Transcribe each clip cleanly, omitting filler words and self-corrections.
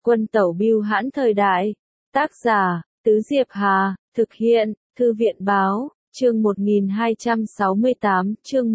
Quân tẩu bưu hãn thời đại. Tác giả, Tứ Diệp Hà, thực hiện, Thư viện báo, chương 1268, chương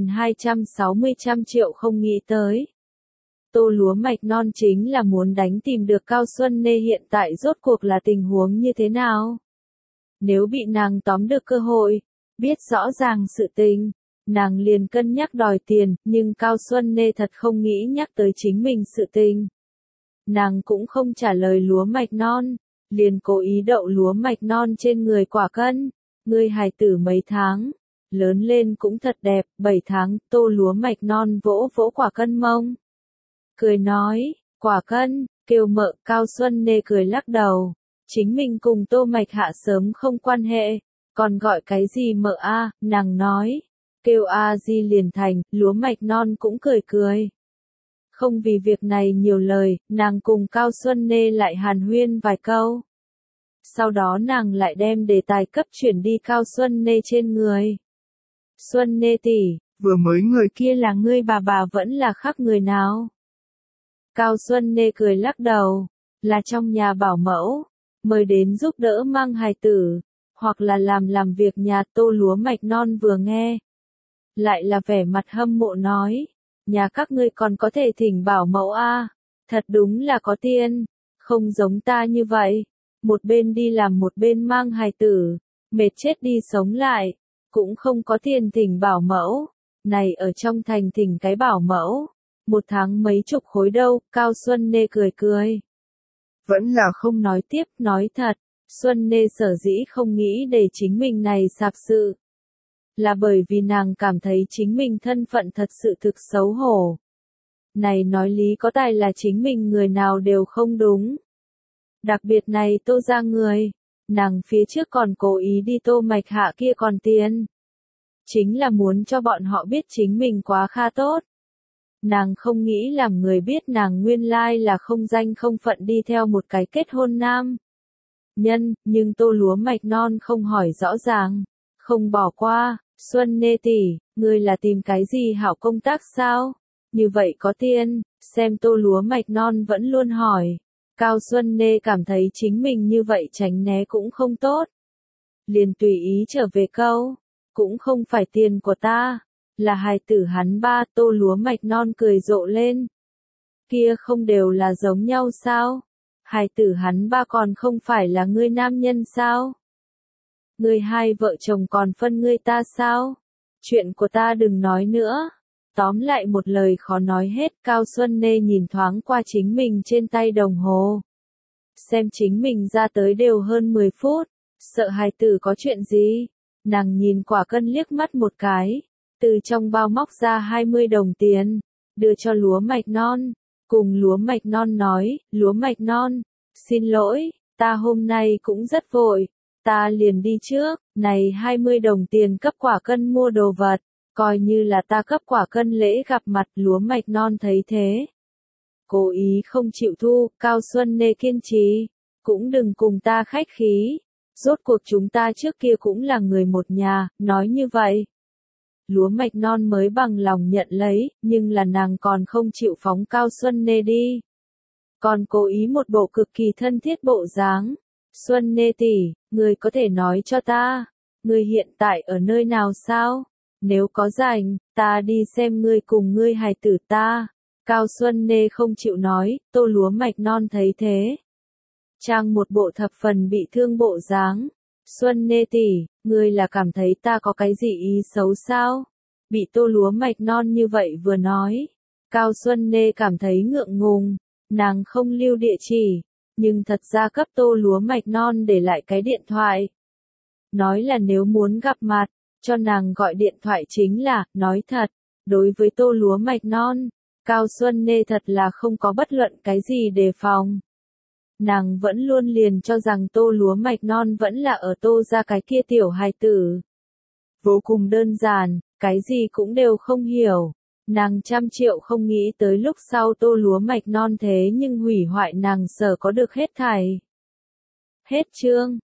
1260 trăm triệu không nghĩ tới. Tô lúa mạch non chính là muốn đánh tìm được Cao Xuân Nê hiện tại rốt cuộc là tình huống như thế nào. Nếu bị nàng tóm được cơ hội, biết rõ ràng sự tình, nàng liền cân nhắc đòi tiền, nhưng Cao Xuân Nê thật không nghĩ nhắc tới chính mình sự tình. Nàng cũng không trả lời lúa mạch non, liền cố ý đậu lúa mạch non trên người quả cân. Ngươi hài tử mấy tháng, lớn lên cũng thật đẹp, 7 tháng, Tô lúa mạch non vỗ vỗ quả cân mông. Cười nói, quả cân, kêu mợ. Cao Xuân Nê cười lắc đầu, chính mình cùng Tô Mạch Hạ sớm không quan hệ, còn gọi cái gì mợ a? Nàng nói, kêu a di liền thành. Lúa mạch non cũng cười cười. Không vì việc này nhiều lời, nàng cùng Cao Xuân Nê lại hàn huyên vài câu. Sau đó nàng lại đem đề tài cấp chuyển đi Cao Xuân Nê trên người. Xuân Nê tỷ, vừa mới người kia là ngươi bà vẫn là khác người nào? Cao Xuân Nê cười lắc đầu, là trong nhà bảo mẫu, mời đến giúp đỡ mang hài tử, hoặc là làm việc nhà. Tô lúa mạch non vừa nghe, lại là vẻ mặt hâm mộ nói, nhà các ngươi còn có thể thỉnh bảo mẫu a, thật đúng là có tiền, không giống ta như vậy, một bên đi làm một bên mang hài tử, mệt chết đi sống lại, cũng không có tiền thỉnh bảo mẫu, này ở trong thành thỉnh cái bảo mẫu, một tháng mấy chục khối đâu. Cao Xuân Nê cười cười, vẫn là không nói tiếp. Nói thật, Xuân Nê sở dĩ không nghĩ để chính mình này sạp sự, là bởi vì nàng cảm thấy chính mình thân phận thật sự thực xấu hổ. Này nói lý có tài là chính mình người nào đều không đúng. Đặc biệt này Tô ra người, nàng phía trước còn cố ý đi Tô Mạch Hạ kia còn tiền. Chính là muốn cho bọn họ biết chính mình quá kha tốt. Nàng không nghĩ làm người biết nàng nguyên lai là không danh không phận đi theo một cái kết hôn nam nhân, nhưng Tô lúa mạch non không hỏi rõ ràng, không bỏ qua. Xuân Nê tỷ, ngươi là tìm cái gì hảo công tác sao? Như vậy có tiền, xem Tô lúa mạch non vẫn luôn hỏi. Cao Xuân Nê cảm thấy chính mình như vậy tránh né cũng không tốt. Liền tùy ý trở về câu, cũng không phải tiền của ta, là hài tử hắn ba. Tô lúa mạch non cười rộ lên. Kia không đều là giống nhau sao? Hài tử hắn ba còn không phải là ngươi nam nhân sao? Ngươi hai vợ chồng còn phân ngươi ta sao? Chuyện của ta đừng nói nữa. Tóm lại một lời khó nói hết. Cao Xuân Nê nhìn thoáng qua chính mình trên tay đồng hồ. Xem chính mình ra tới đều hơn 10 phút. Sợ hài tử có chuyện gì? Nàng nhìn quả cân liếc mắt một cái. Từ trong bao móc ra 20 đồng tiền. Đưa cho lúa mạch non. Cùng lúa mạch non nói, lúa mạch non, xin lỗi, ta hôm nay cũng rất vội. Ta liền đi trước. Này 20 đồng tiền cấp quả cân mua đồ vật, coi như là ta cấp quả cân lễ gặp mặt. Lúa mạch non thấy thế, cố ý không chịu thu. Cao Xuân Nê kiên trì, cũng đừng cùng ta khách khí, rốt cuộc chúng ta trước kia cũng là người một nhà. Nói như vậy, lúa mạch non mới bằng lòng nhận lấy, nhưng là nàng còn không chịu phóng Cao Xuân Nê đi, còn cố ý một bộ cực kỳ thân thiết bộ dáng. Xuân Nê tỷ, ngươi có thể nói cho ta, ngươi hiện tại ở nơi nào sao? Nếu có rảnh, ta đi xem ngươi cùng ngươi hài tử ta. Cao Xuân Nê không chịu nói. Tô lúa mạch non thấy thế, trang một bộ thập phần bị thương bộ dáng. Xuân Nê tỷ, ngươi là cảm thấy ta có cái gì ý xấu sao? Bị Tô lúa mạch non như vậy vừa nói, Cao Xuân Nê cảm thấy ngượng ngùng. Nàng không lưu địa chỉ, nhưng thật ra cấp Tô lúa mạch non để lại cái điện thoại. Nói là nếu muốn gặp mặt, cho nàng gọi điện thoại chính là. Nói thật, đối với Tô lúa mạch non, Cao Xuân Nê thật là không có bất luận cái gì đề phòng. Nàng vẫn luôn liền cho rằng Tô lúa mạch non vẫn là ở Tô ra cái kia tiểu hài tử. Vô cùng đơn giản, cái gì cũng đều không hiểu. Nàng trăm triệu không nghĩ tới lúc sau Tô lúa mạch non thế nhưng hủy hoại nàng sở có được hết thảy. Hết chương.